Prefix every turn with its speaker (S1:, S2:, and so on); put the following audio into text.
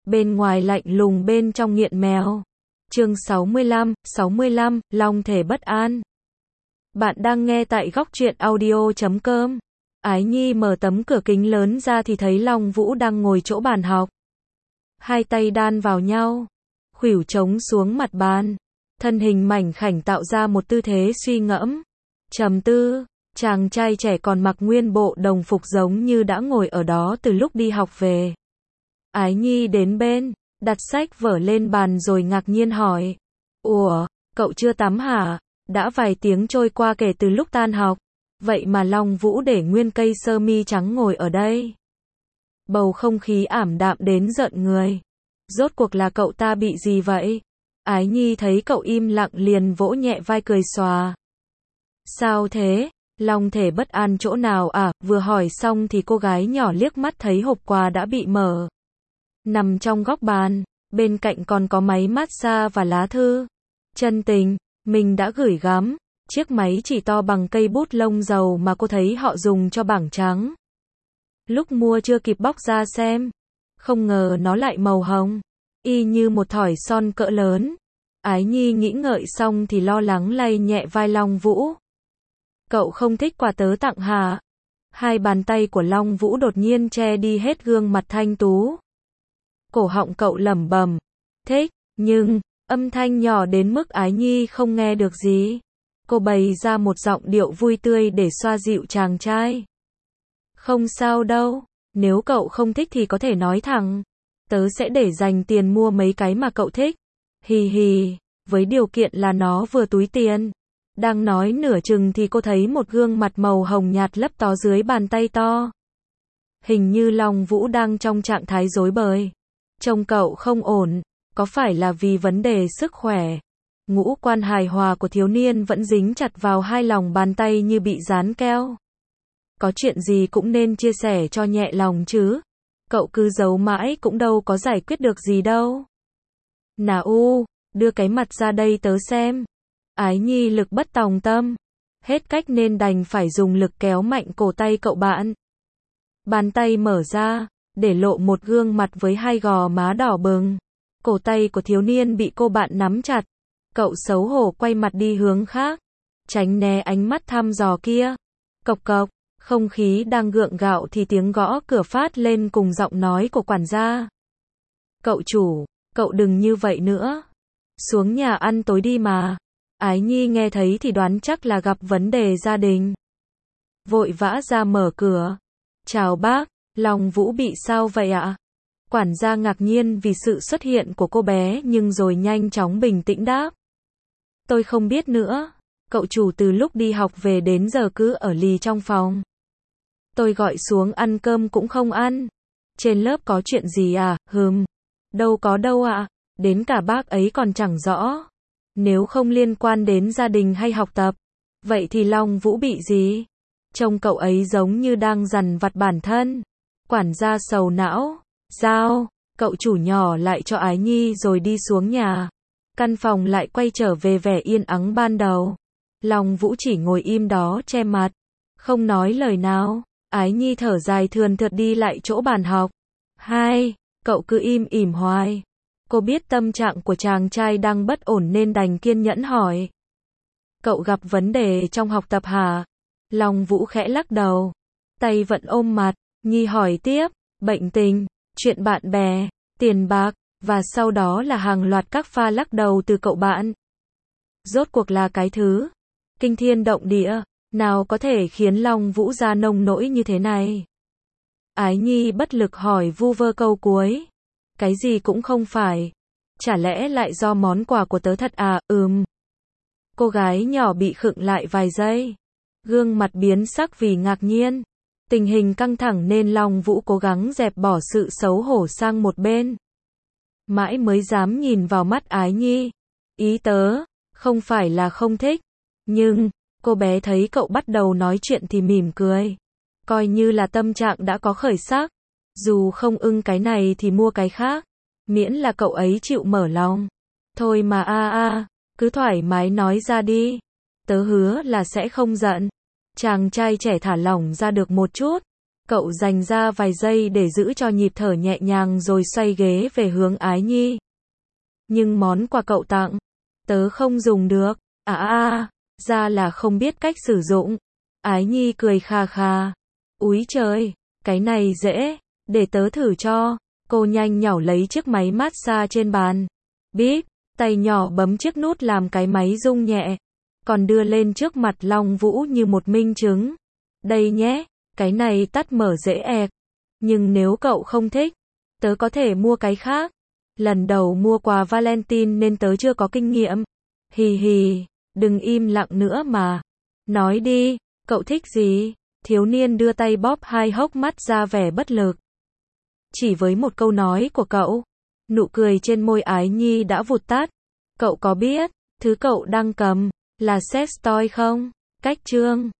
S1: bên ngoài lạnh lùng bên trong nghiện mèo. Chương 65, Long thể bất an. Bạn đang nghe tại góc truyện audio.com. Ái Nhi mở tấm cửa kính lớn ra thì thấy Long Vũ đang ngồi chỗ bàn học. Hai tay đan vào nhau, khuỷu chống xuống mặt bàn, thân hình mảnh khảnh tạo ra một tư thế suy ngẫm, trầm tư. Chàng trai trẻ còn mặc nguyên bộ đồng phục giống như đã ngồi ở đó từ lúc đi học về. Ái Nhi đến bên, đặt sách vở lên bàn rồi ngạc nhiên hỏi. Ủa, cậu chưa tắm hả? Đã vài tiếng trôi qua kể từ lúc tan học. Vậy mà Long Vũ để nguyên cây sơ mi trắng ngồi ở đây. Bầu không khí ảm đạm đến giận người. Rốt cuộc là cậu ta bị gì vậy? Ái Nhi thấy cậu im lặng liền vỗ nhẹ vai cười xòa. Sao thế? Long thể bất an chỗ nào à? Vừa hỏi xong thì cô gái nhỏ liếc mắt thấy hộp quà đã bị mở. Nằm trong góc bàn, bên cạnh còn có máy massage và lá thư. Chân tình, mình đã gửi gắm. Chiếc máy chỉ to bằng cây bút lông dầu mà cô thấy họ dùng cho bảng trắng. Lúc mua chưa kịp bóc ra xem. Không ngờ nó lại màu hồng. Y như một thỏi son cỡ lớn. Ái Nhi nghĩ ngợi xong thì lo lắng lay nhẹ vai Long Vũ. Cậu không thích quà tớ tặng hả? Hai bàn tay của Long Vũ đột nhiên che đi hết gương mặt thanh tú. Cổ họng cậu lẩm bẩm. Thích, nhưng, âm thanh nhỏ đến mức Ái Nhi không nghe được gì. Cô bày ra một giọng điệu vui tươi để xoa dịu chàng trai. Không sao đâu, nếu cậu không thích thì có thể nói thẳng. Tớ sẽ để dành tiền mua mấy cái mà cậu thích. Hì hì, với điều kiện là nó vừa túi tiền. Đang nói nửa chừng thì cô thấy một gương mặt màu hồng nhạt lấp tó dưới bàn tay to. Hình như Long Vũ đang trong trạng thái rối bời. Trông cậu không ổn, có phải là vì vấn đề sức khỏe? Ngũ quan hài hòa của thiếu niên vẫn dính chặt vào hai lòng bàn tay như bị dán keo. Có chuyện gì cũng nên chia sẻ cho nhẹ lòng chứ. Cậu cứ giấu mãi cũng đâu có giải quyết được gì đâu. Nào đưa cái mặt ra đây tớ xem. Ái Nhi lực bất tòng tâm. Hết cách nên đành phải dùng lực kéo mạnh cổ tay cậu bạn. Bàn tay mở ra, để lộ một gương mặt với hai gò má đỏ bừng. Cổ tay của thiếu niên bị cô bạn nắm chặt. Cậu xấu hổ quay mặt đi hướng khác, tránh né ánh mắt thăm dò kia. Cộc cộc, không khí đang gượng gạo thì tiếng gõ cửa phát lên cùng giọng nói của quản gia. Cậu chủ, cậu đừng như vậy nữa. Xuống nhà ăn tối đi mà. Ái Nhi nghe thấy thì đoán chắc là gặp vấn đề gia đình. Vội vã ra mở cửa. Chào bác, Long Vũ bị sao vậy ạ? Quản gia ngạc nhiên vì sự xuất hiện của cô bé nhưng rồi nhanh chóng bình tĩnh đáp. Tôi không biết nữa, cậu chủ từ lúc đi học về đến giờ cứ ở lì trong phòng. Tôi gọi xuống ăn cơm cũng không ăn. Trên lớp có chuyện gì à? Đâu có đâu ạ, đến cả bác ấy còn chẳng rõ. Nếu không liên quan đến gia đình hay học tập, vậy thì Long Vũ bị gì? Trông cậu ấy giống như đang dằn vặt bản thân. Quản gia sầu não. Giao, cậu chủ nhỏ lại cho Ái Nhi rồi đi xuống nhà. Căn phòng lại quay trở về vẻ yên ắng ban đầu. Long Vũ chỉ ngồi im đó che mặt, không nói lời nào. Ái Nhi thở dài thườn thượt đi lại chỗ bàn học. Hai, cậu cứ im ỉm hoài. Cô biết tâm trạng của chàng trai đang bất ổn nên đành kiên nhẫn hỏi. Cậu gặp vấn đề trong học tập hả? Long Vũ khẽ lắc đầu, tay vẫn ôm mặt. Nhi hỏi tiếp, bệnh tình, chuyện bạn bè, tiền bạc, và sau đó là hàng loạt các pha lắc đầu từ cậu bạn. Rốt cuộc là cái thứ kinh thiên động địa nào có thể khiến Long Vũ ra nông nỗi như thế này? Ái Nhi bất lực hỏi vu vơ câu cuối. Cái gì cũng không phải. Chả lẽ lại do món quà của tớ thật à? Cô gái nhỏ bị khựng lại vài giây, gương mặt biến sắc vì ngạc nhiên. Tình hình căng thẳng nên Long Vũ cố gắng dẹp bỏ sự xấu hổ sang một bên. Mãi mới dám nhìn vào mắt Ái Nhi. Ý tớ, không phải là không thích. Nhưng, cô bé thấy cậu bắt đầu nói chuyện thì mỉm cười. Coi như là tâm trạng đã có khởi sắc. Dù không ưng cái này thì mua cái khác. Miễn là cậu ấy chịu mở lòng. Thôi mà cứ thoải mái nói ra đi. Tớ hứa là sẽ không giận. Chàng trai trẻ thả lỏng ra được một chút. Cậu dành ra vài giây để giữ cho nhịp thở nhẹ nhàng rồi xoay ghế về hướng Ái Nhi. Nhưng món quà cậu tặng, tớ không dùng được. Ra là không biết cách sử dụng. Ái Nhi cười khà khà. Úi trời, cái này dễ, để tớ thử cho. Cô nhanh nhảu lấy chiếc máy massage trên bàn. Bíp, tay nhỏ bấm chiếc nút làm cái máy rung nhẹ. Còn đưa lên trước mặt Long Vũ như một minh chứng. Đây nhé, cái này tắt mở dễ ẹc. Nhưng nếu cậu không thích, tớ có thể mua cái khác. Lần đầu mua quà Valentine nên tớ chưa có kinh nghiệm. Hì hì, đừng im lặng nữa mà. Nói đi, cậu thích gì? Thiếu niên đưa tay bóp hai hốc mắt ra vẻ bất lực. Chỉ với một câu nói của cậu, nụ cười trên môi Ái Nhi đã vụt tắt. Cậu có biết, thứ cậu đang cầm, là sex toy không? Cách chương